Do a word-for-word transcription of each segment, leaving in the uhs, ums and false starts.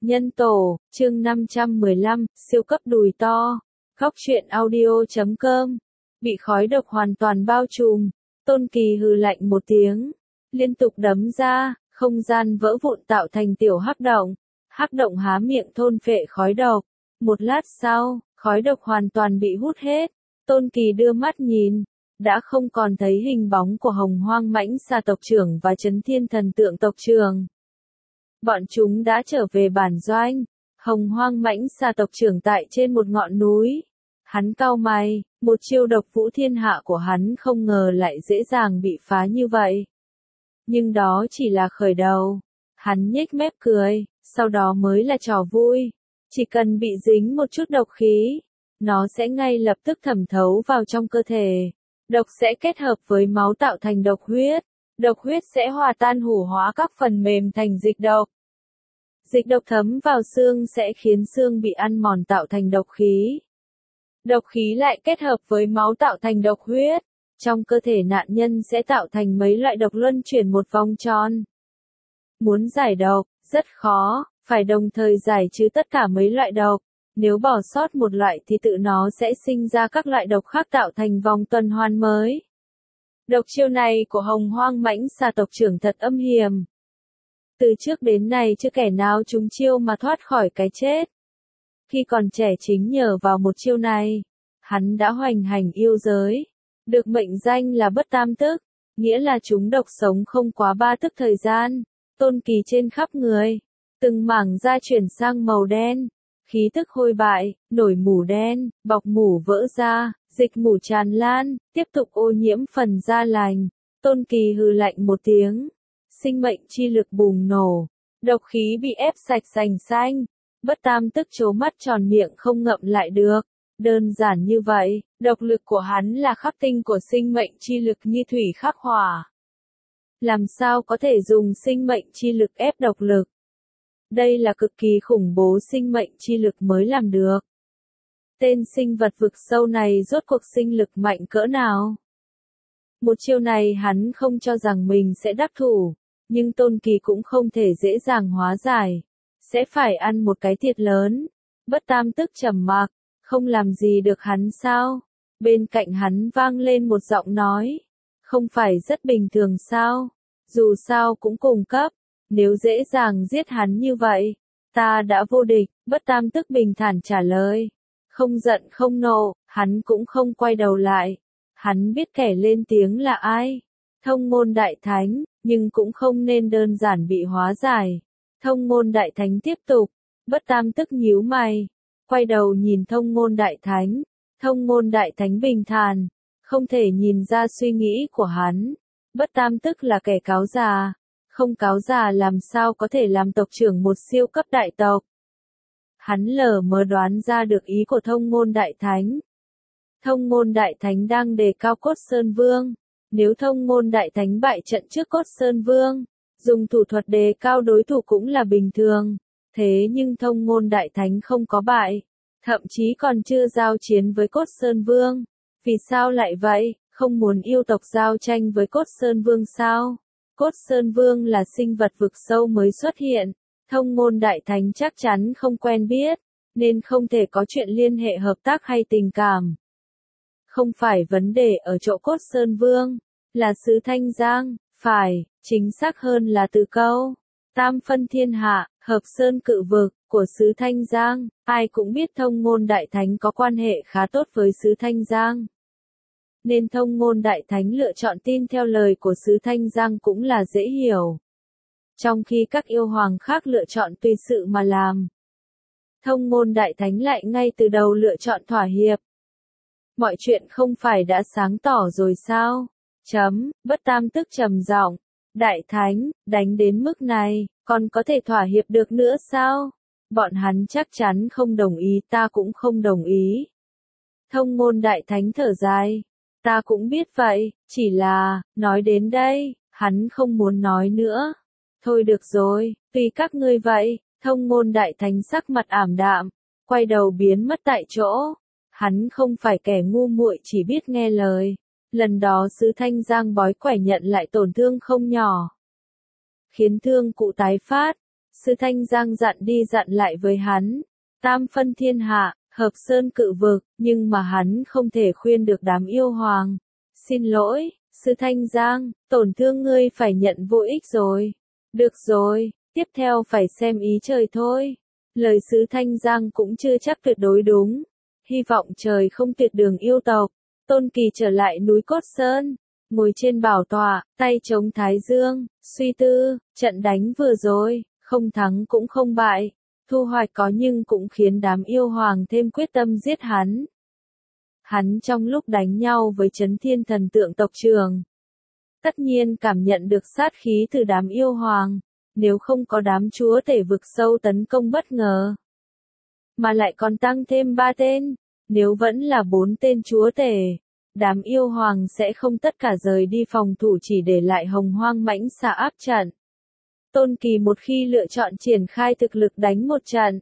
Nhân tổ, chương năm trăm mười lăm, siêu cấp đùi to. Góc truyện audio chấm com. Bị khói độc hoàn toàn bao trùm, Tôn Kỳ hừ lạnh một tiếng, liên tục đấm ra, không gian vỡ vụn tạo thành tiểu hắc động. Hắc động há miệng thôn phệ khói độc. Một lát sau, khói độc hoàn toàn bị hút hết. Tôn Kỳ đưa mắt nhìn, đã không còn thấy hình bóng của Hồng Hoang Mãnh Xà tộc trưởng và Chấn Thiên Thần Tượng tộc trưởng. Bọn chúng đã trở về bản doanh. Hồng Hoang Mãnh Xà tộc trưởng tại trên một ngọn núi. Hắn cau mày, một chiêu độc vũ thiên hạ của hắn không ngờ lại dễ dàng bị phá như vậy. Nhưng đó chỉ là khởi đầu. Hắn nhếch mép cười, sau đó mới là trò vui. Chỉ cần bị dính một chút độc khí, nó sẽ ngay lập tức thẩm thấu vào trong cơ thể. Độc sẽ kết hợp với máu tạo thành độc huyết. Độc huyết sẽ hòa tan hủ hóa các phần mềm thành dịch độc. Dịch độc thấm vào xương sẽ khiến xương bị ăn mòn tạo thành độc khí. Độc khí lại kết hợp với máu tạo thành độc huyết. Trong cơ thể nạn nhân sẽ tạo thành mấy loại độc luân chuyển một vòng tròn. Muốn giải độc, rất khó, phải đồng thời giải trừ tất cả mấy loại độc. Nếu bỏ sót một loại thì tự nó sẽ sinh ra các loại độc khác tạo thành vòng tuần hoàn mới. Độc chiêu này của Hồng Hoang Mãnh Xà tộc trưởng thật âm hiểm. Từ trước đến nay chưa kẻ nào trúng chiêu mà thoát khỏi cái chết. Khi còn trẻ chính nhờ vào một chiêu này, hắn đã hoành hành yêu giới, được mệnh danh là bất tam tức, nghĩa là chúng độc sống không quá ba tức thời gian. Tôn Kỳ trên khắp người, từng mảng da chuyển sang màu đen, khí tức hôi bại, nổi mủ đen, bọc mủ vỡ ra, dịch mủ tràn lan, tiếp tục ô nhiễm phần da lành. Tôn Kỳ hừ lạnh một tiếng, sinh mệnh chi lực bùng nổ, độc khí bị ép sạch sành xanh. Bất tam tức trố mắt tròn miệng không ngậm lại được. Đơn giản như vậy, độc lực của hắn là khắc tinh của sinh mệnh chi lực như thủy khắc hỏa. Làm sao có thể dùng sinh mệnh chi lực ép độc lực? Đây là cực kỳ khủng bố sinh mệnh chi lực mới làm được. Tên sinh vật vực sâu này rốt cuộc sinh lực mạnh cỡ nào? Một chiêu này hắn không cho rằng mình sẽ đắc thủ, nhưng Tôn Kỳ cũng không thể dễ dàng hóa giải. Sẽ phải ăn một cái thiệt lớn. Bất tam tức trầm mặc, không làm gì được hắn sao? Bên cạnh hắn vang lên một giọng nói. Không phải rất bình thường sao? Dù sao cũng cùng cấp. Nếu dễ dàng giết hắn như vậy, ta đã vô địch. Bất tam tức bình thản trả lời. Không giận không nộ, hắn cũng không quay đầu lại. Hắn biết kẻ lên tiếng là ai. Thông Môn Đại Thánh, nhưng cũng không nên đơn giản bị hóa giải. Thông Môn Đại Thánh tiếp tục, bất tam tức nhíu mày, quay đầu nhìn Thông Môn Đại Thánh. Thông Môn Đại Thánh bình thản, không thể nhìn ra suy nghĩ của hắn. Bất tam tức là kẻ cáo già, không cáo già làm sao có thể làm tộc trưởng một siêu cấp đại tộc. Hắn lờ mờ đoán ra được ý của Thông Môn Đại Thánh. Thông Môn Đại Thánh đang đề cao Cốt Sơn Vương. Nếu Thông Môn Đại Thánh bại trận trước Cốt Sơn Vương, dùng thủ thuật đề cao đối thủ cũng là bình thường. Thế nhưng Thông Môn Đại Thánh không có bại, thậm chí còn chưa giao chiến với Cốt Sơn Vương. Vì sao lại vậy? Không muốn yêu tộc giao tranh với Cốt Sơn Vương sao? Cốt Sơn Vương là sinh vật vực sâu mới xuất hiện. Thông Môn Đại Thánh chắc chắn không quen biết, nên không thể có chuyện liên hệ hợp tác hay tình cảm. Không phải vấn đề ở chỗ Cốt Sơn Vương, là xứ Thanh Giang. Phải, chính xác hơn là từ câu tam phân thiên hạ, hợp sơn cự vực, của xứ Thanh Giang. Ai cũng biết Thông Môn Đại Thánh có quan hệ khá tốt với xứ Thanh Giang. Nên Thông Môn Đại Thánh lựa chọn tin theo lời của xứ Thanh Giang cũng là dễ hiểu. Trong khi các yêu hoàng khác lựa chọn tùy sự mà làm, Thông Môn Đại Thánh lại ngay từ đầu lựa chọn thỏa hiệp. Mọi chuyện không phải đã sáng tỏ rồi sao? Chấm, bất tam tức trầm giọng. Đại Thánh, đánh đến mức này, còn có thể thỏa hiệp được nữa sao? Bọn hắn chắc chắn không đồng ý, ta cũng không đồng ý. Thông Môn Đại Thánh thở dài. Ta cũng biết vậy, chỉ là, nói đến đây, hắn không muốn nói nữa. Thôi được rồi, tùy các ngươi vậy. Thông Môn Đại Thánh sắc mặt ảm đạm, quay đầu biến mất tại chỗ. Hắn không phải kẻ ngu muội chỉ biết nghe lời. Lần đó xứ Thanh Giang bói quẻ nhận lại tổn thương không nhỏ. Khiến thương cụ tái phát. Sư Thanh Giang dặn đi dặn lại với hắn, tam phân thiên hạ, hợp sơn cự vực, nhưng mà hắn không thể khuyên được đám yêu hoàng. Xin lỗi, Sư Thanh Giang, tổn thương ngươi phải nhận vô ích rồi. Được rồi, tiếp theo phải xem ý trời thôi. Lời Sứ Thanh Giang cũng chưa chắc tuyệt đối đúng. Hy vọng trời không tuyệt đường yêu tộc. Tôn Kỳ trở lại núi Cốt Sơn, ngồi trên bảo tọa, tay chống thái dương, suy tư, trận đánh vừa rồi, không thắng cũng không bại. Thu hoạch có nhưng cũng khiến đám yêu hoàng thêm quyết tâm giết hắn. Hắn trong lúc đánh nhau với Chấn Thiên Thần Tượng tộc trưởng, tất nhiên cảm nhận được sát khí từ đám yêu hoàng, nếu không có đám chúa tể vực sâu tấn công bất ngờ. Mà lại còn tăng thêm ba tên, nếu vẫn là bốn tên chúa tể, đám yêu hoàng sẽ không tất cả rời đi phòng thủ chỉ để lại hồng hoang mãnh xà áp trận. Tôn Kỳ một khi lựa chọn triển khai thực lực đánh một trận,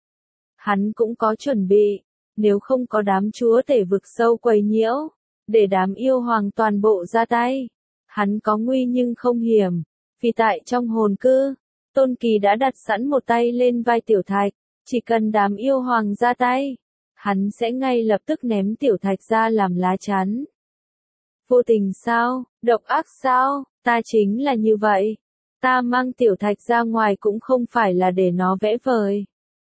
hắn cũng có chuẩn bị, nếu không có đám chúa tể vực sâu quấy nhiễu, để đám yêu hoàng toàn bộ ra tay. Hắn có nguy nhưng không hiểm, vì tại trong hồn cư, Tôn Kỳ đã đặt sẵn một tay lên vai Tiểu Thạch, chỉ cần đám yêu hoàng ra tay, hắn sẽ ngay lập tức ném Tiểu Thạch ra làm lá chắn. Vô tình sao, độc ác sao, ta chính là như vậy. Ta mang Tiểu Thạch ra ngoài cũng không phải là để nó vẽ vời.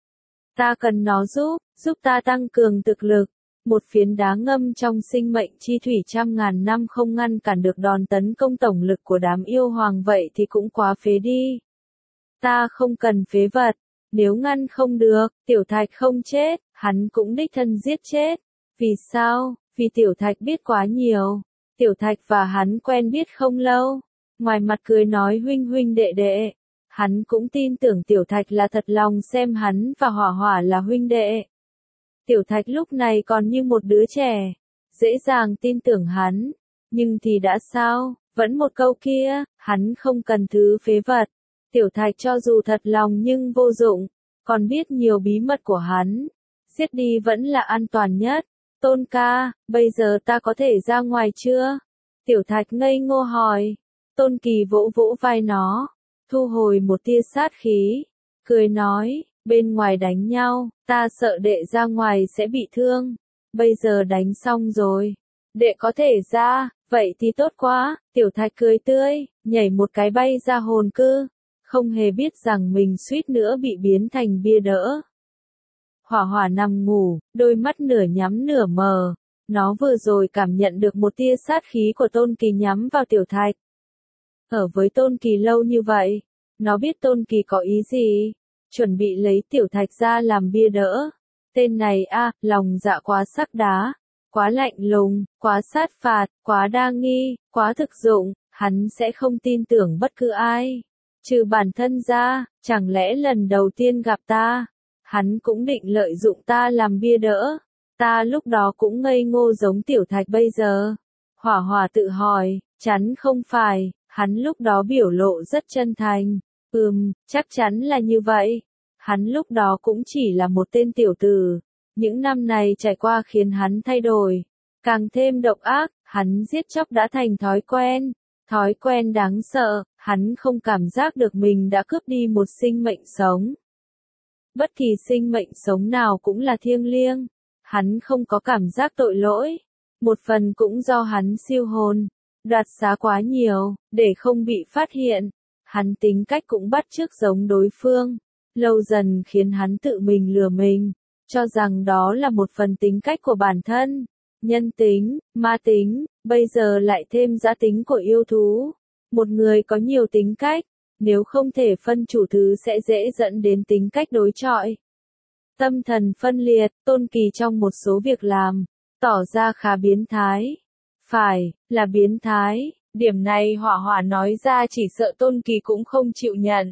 Ta cần nó giúp, giúp ta tăng cường thực lực. Một phiến đá ngâm trong sinh mệnh chi thủy trăm ngàn năm không ngăn cản được đòn tấn công tổng lực của đám yêu hoàng vậy thì cũng quá phế đi. Ta không cần phế vật, nếu ngăn không được, Tiểu Thạch không chết, hắn cũng đích thân giết chết. Vì sao? Vì Tiểu Thạch biết quá nhiều. Tiểu Thạch và hắn quen biết không lâu. Ngoài mặt cười nói huynh huynh đệ đệ, hắn cũng tin tưởng Tiểu Thạch là thật lòng xem hắn và Hỏa Hỏa là huynh đệ. Tiểu Thạch lúc này còn như một đứa trẻ, dễ dàng tin tưởng hắn, nhưng thì đã sao, vẫn một câu kia, hắn không cần thứ phế vật. Tiểu Thạch cho dù thật lòng nhưng vô dụng, còn biết nhiều bí mật của hắn, giết đi vẫn là an toàn nhất. Tôn ca, bây giờ ta có thể ra ngoài chưa? Tiểu Thạch ngây ngô hỏi. Tôn Kỳ vỗ vỗ vai nó, thu hồi một tia sát khí, cười nói, bên ngoài đánh nhau, ta sợ đệ ra ngoài sẽ bị thương, bây giờ đánh xong rồi, đệ có thể ra, vậy thì tốt quá. Tiểu Thạch cười tươi, nhảy một cái bay ra hồn cư, không hề biết rằng mình suýt nữa bị biến thành bia đỡ. Hỏa Hỏa nằm ngủ, đôi mắt nửa nhắm nửa mờ, nó vừa rồi cảm nhận được một tia sát khí của Tôn Kỳ nhắm vào Tiểu Thạch. Ở với Tôn Kỳ lâu như vậy, nó biết Tôn Kỳ có ý gì, chuẩn bị lấy Tiểu Thạch ra làm bia đỡ. Tên này a, à, lòng dạ quá sắc đá, quá lạnh lùng, quá sát phạt, quá đa nghi, quá thực dụng, hắn sẽ không tin tưởng bất cứ ai. Trừ bản thân ra, chẳng lẽ lần đầu tiên gặp ta, hắn cũng định lợi dụng ta làm bia đỡ. Ta lúc đó cũng ngây ngô giống Tiểu Thạch bây giờ. Hỏa Hỏa tự hỏi, chắn không phải. Hắn lúc đó biểu lộ rất chân thành. Ừm, chắc chắn là như vậy. Hắn lúc đó cũng chỉ là một tên tiểu tử. Những năm này trải qua khiến hắn thay đổi. Càng thêm độc ác, hắn giết chóc đã thành thói quen. Thói quen đáng sợ, hắn không cảm giác được mình đã cướp đi một sinh mệnh sống. Bất kỳ sinh mệnh sống nào cũng là thiêng liêng. Hắn không có cảm giác tội lỗi. Một phần cũng do hắn siêu hồn. Đoạt xá quá nhiều, để không bị phát hiện. Hắn tính cách cũng bắt chước giống đối phương. Lâu dần khiến hắn tự mình lừa mình, cho rằng đó là một phần tính cách của bản thân. Nhân tính, ma tính, bây giờ lại thêm dã tính của yêu thú. Một người có nhiều tính cách, nếu không thể phân chủ thứ sẽ dễ dẫn đến tính cách đối chọi. Tâm thần phân liệt, Tôn Kỳ trong một số việc làm, tỏ ra khá biến thái. Phải, là biến thái, điểm này Hỏa Hỏa nói ra chỉ sợ Tôn Kỳ cũng không chịu nhận.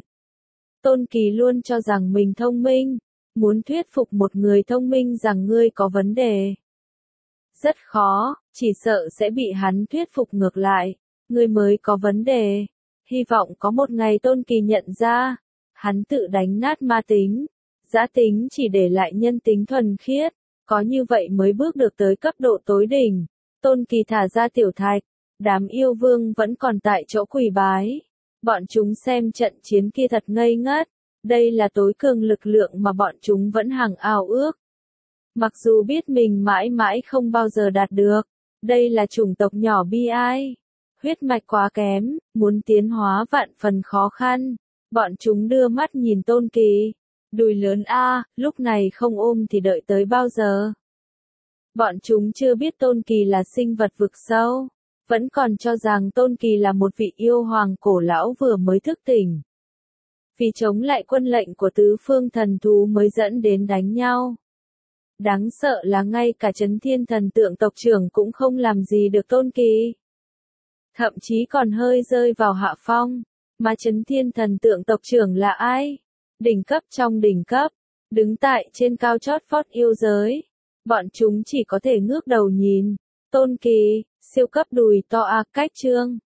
Tôn Kỳ luôn cho rằng mình thông minh, muốn thuyết phục một người thông minh rằng ngươi có vấn đề. Rất khó, chỉ sợ sẽ bị hắn thuyết phục ngược lại, ngươi mới có vấn đề. Hy vọng có một ngày Tôn Kỳ nhận ra, hắn tự đánh nát ma tính, dã tính chỉ để lại nhân tính thuần khiết, có như vậy mới bước được tới cấp độ tối đỉnh. Tôn Kỳ thả ra Tiểu Thạch, đám yêu vương vẫn còn tại chỗ quỳ bái. Bọn chúng xem trận chiến kia thật ngây ngất, Đây là tối cường lực lượng mà bọn chúng vẫn hằng ao ước. Mặc dù biết mình mãi mãi không bao giờ đạt được. Đây là chủng tộc nhỏ bi ai. Huyết mạch quá kém, muốn tiến hóa vạn phần khó khăn. Bọn chúng đưa mắt nhìn Tôn Kỳ. Đùi lớn a, lúc này không ôm thì đợi tới bao giờ. Bọn chúng chưa biết Tôn Kỳ là sinh vật vực sâu. Vẫn còn cho rằng Tôn Kỳ là một vị yêu hoàng cổ lão vừa mới thức tỉnh. Vì chống lại quân lệnh của tứ phương thần thú mới dẫn đến đánh nhau. Đáng sợ là ngay cả Chấn Thiên Thần Tượng tộc trưởng cũng không làm gì được Tôn Kỳ. Thậm chí còn hơi rơi vào hạ phong. Mà Chấn Thiên Thần Tượng tộc trưởng là ai? Đỉnh cấp trong đỉnh cấp. Đứng tại trên cao chót vót yêu giới. Bọn chúng chỉ có thể ngước đầu nhìn. Tôn Kỳ, siêu cấp đùi to a cách chương.